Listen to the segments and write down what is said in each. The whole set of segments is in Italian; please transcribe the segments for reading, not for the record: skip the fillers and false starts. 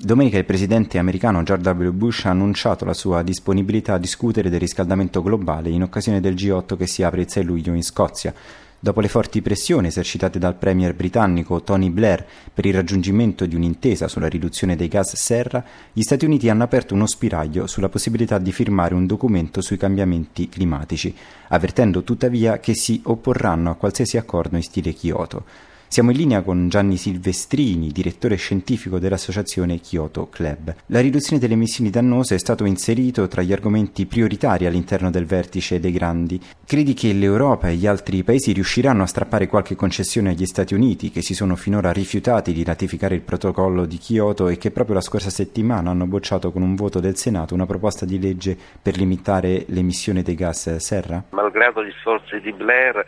Domenica il presidente americano George W. Bush ha annunciato la sua disponibilità a discutere del riscaldamento globale in occasione del G8 che si apre il 6 luglio in Scozia. Dopo le forti pressioni esercitate dal premier britannico Tony Blair per il raggiungimento di un'intesa sulla riduzione dei gas serra, gli Stati Uniti hanno aperto uno spiraglio sulla possibilità di firmare un documento sui cambiamenti climatici, avvertendo tuttavia che si opporranno a qualsiasi accordo in stile Kyoto. Siamo in linea con Gianni Silvestrini, direttore scientifico dell'associazione Kyoto Club. La riduzione delle emissioni dannose è stato inserito tra gli argomenti prioritari all'interno del vertice dei grandi. Credi che l'Europa e gli altri paesi riusciranno a strappare qualche concessione agli Stati Uniti, che si sono finora rifiutati di ratificare il protocollo di Kyoto e che proprio la scorsa settimana hanno bocciato con un voto del Senato una proposta di legge per limitare l'emissione dei gas serra? Malgrado gli sforzi di Blair,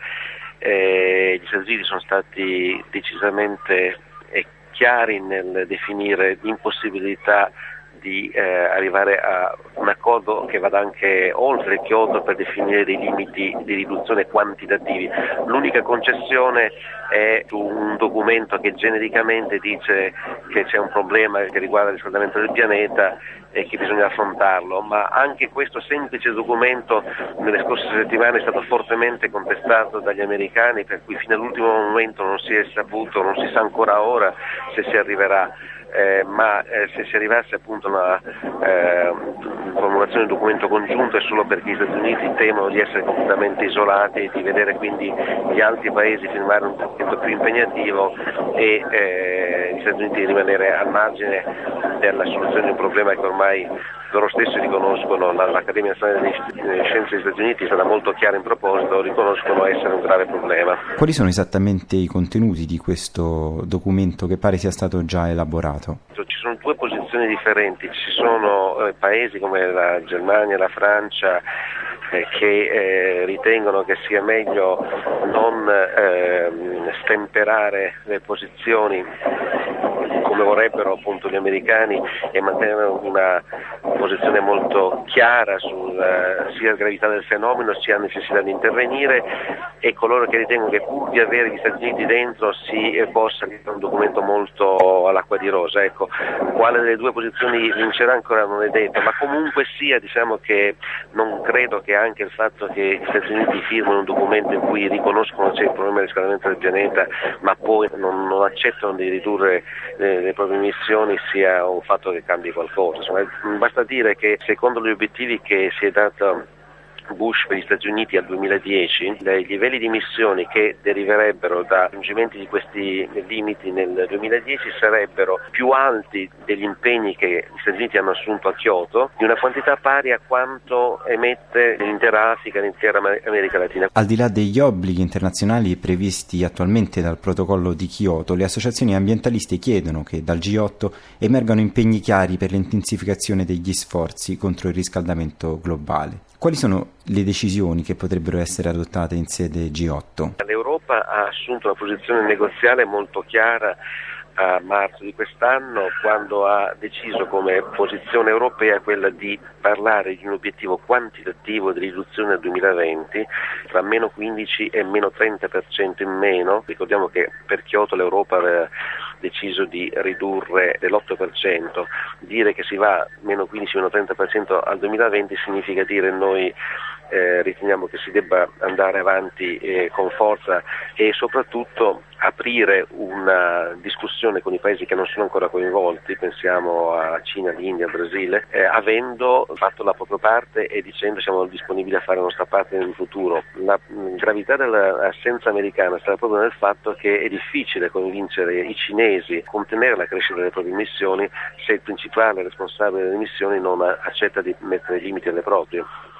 gli Stati Uniti sono stati decisamente chiari nel definire l'impossibilità di arrivare a un accordo che vada anche oltre il Kyoto per definire dei limiti di riduzione quantitativi. L'unica concessione è su un documento che genericamente dice che c'è un problema che riguarda il riscaldamento del pianeta e che bisogna affrontarlo, ma anche questo semplice documento nelle scorse settimane è stato fortemente contestato dagli americani, per cui fino all'ultimo momento non si è saputo, non si sa ancora ora se si arriverà. Ma se si arrivasse appunto a una formulazione di un documento congiunto è solo perché gli Stati Uniti temono di essere completamente isolati e di vedere quindi gli altri paesi firmare un documento più impegnativo e gli Stati Uniti di rimanere al margine della soluzione di un problema che ormai loro stessi riconoscono. L'Accademia Nazionale delle Scienze degli Stati Uniti è stata molto chiara in proposito, riconoscono essere un grave problema. Quali sono esattamente i contenuti di questo documento che pare sia stato già elaborato? Ci sono due posizioni differenti, ci sono paesi come la Germania e la Francia che ritengono che sia meglio non stemperare le posizioni come vorrebbero appunto gli americani e mantenere una posizione molto chiara sulla sia gravità del fenomeno sia necessità di intervenire, e coloro che ritengono che pur di avere gli Stati Uniti dentro si possa avere un documento molto all'acqua di rosa. Ecco, quale delle due posizioni vincerà ancora non è detto, ma comunque sia, diciamo che non credo che anche il fatto che gli Stati Uniti firmano un documento in cui riconoscono c'è il problema del riscaldamento del pianeta ma poi non accettano di ridurre le proprie emissioni sia un fatto che cambi qualcosa. Insomma, basta dire che secondo gli obiettivi che si è dato Bush per gli Stati Uniti al 2010, i livelli di emissioni che deriverebbero da raggiungimenti di questi limiti nel 2010 sarebbero più alti degli impegni che gli Stati Uniti hanno assunto a Kyoto, di una quantità pari a quanto emette l'intera Africa e l'intera America Latina. Al di là degli obblighi internazionali previsti attualmente dal protocollo di Kyoto, le associazioni ambientaliste chiedono che dal G8 emergano impegni chiari per l'intensificazione degli sforzi contro il riscaldamento globale. Quali sono le decisioni che potrebbero essere adottate in sede G8? L'Europa ha assunto una posizione negoziale molto chiara a marzo di quest'anno, quando ha deciso come posizione europea quella di parlare di un obiettivo quantitativo di riduzione nel 2020 tra meno 15 e meno 30% in meno. Ricordiamo che per Kyoto l'Europa aveva deciso di ridurre dell'8%, dire che si va meno 15 meno 30% al 2020 significa dire noi riteniamo che si debba andare avanti con forza e soprattutto aprire una discussione con i paesi che non sono ancora coinvolti, pensiamo a Cina, l'India, il Brasile, avendo fatto la propria parte e dicendo siamo disponibili a fare la nostra parte nel futuro. La gravità dell'assenza americana sta proprio nel fatto che è difficile convincere i cinesi a contenere la crescita delle proprie emissioni se il principale responsabile delle emissioni non accetta di mettere limiti alle proprie.